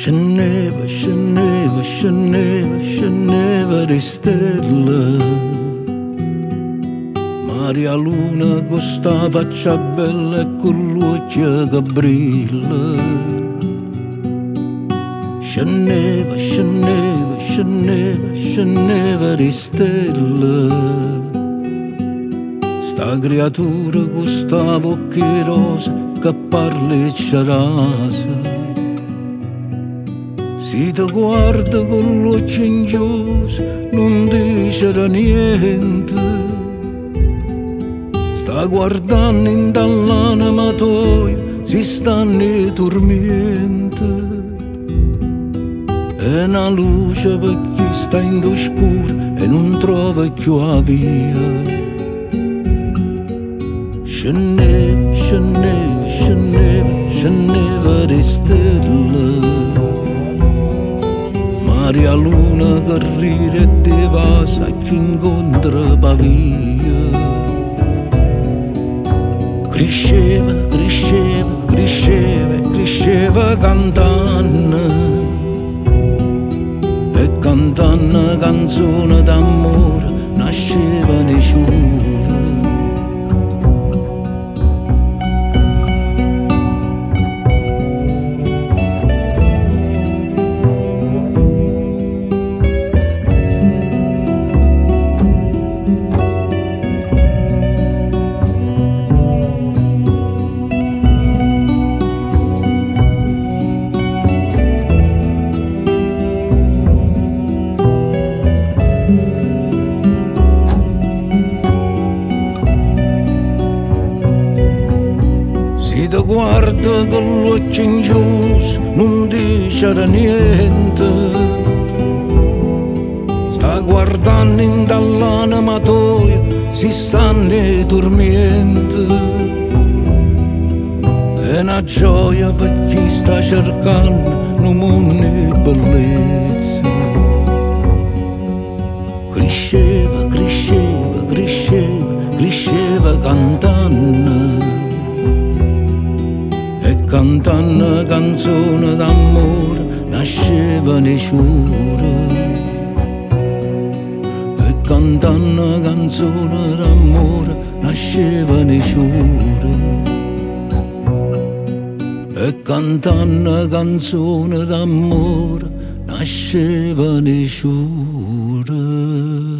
Scendeva, scendeva, scendeva, scendeva di stelle. Maria Luna con sta faccia bella e con l'occhio che brilla. Scendeva, scendeva, scendeva, scendeva di stelle. Sta creatura con sta bocca rosa che parla e c'arasa. Si ti guarda con l'occhio ingioso, non dice niente. Sta guardando in dall'animatoio, si stanno dormiente. E una luce per chi sta in oscuro e non trova più la via. Scendeva, scendeva, scendeva, scendeva di stelle. Maria Luna che ride e ti va, sa chi incontra pavia. Cresceva, cresceva, cresceva, cresceva cantando. E cantando una canzone d'amore nasceva nei ciuri. Si ti guarda con l'occhio ingioso, non dice niente. Sta guardando in dall'animatoio, si stanno dormiente. È una gioia per chi sta cercando un mondo di bellezza. Cresceva, cresceva, cresceva, cresceva cantando. E cantando una canzone d'amore nasceva nei ciuri. E cantando una canzone d'amore nasceva nei ciuri. E cantando una canzone d'amore nasceva nei ciuri.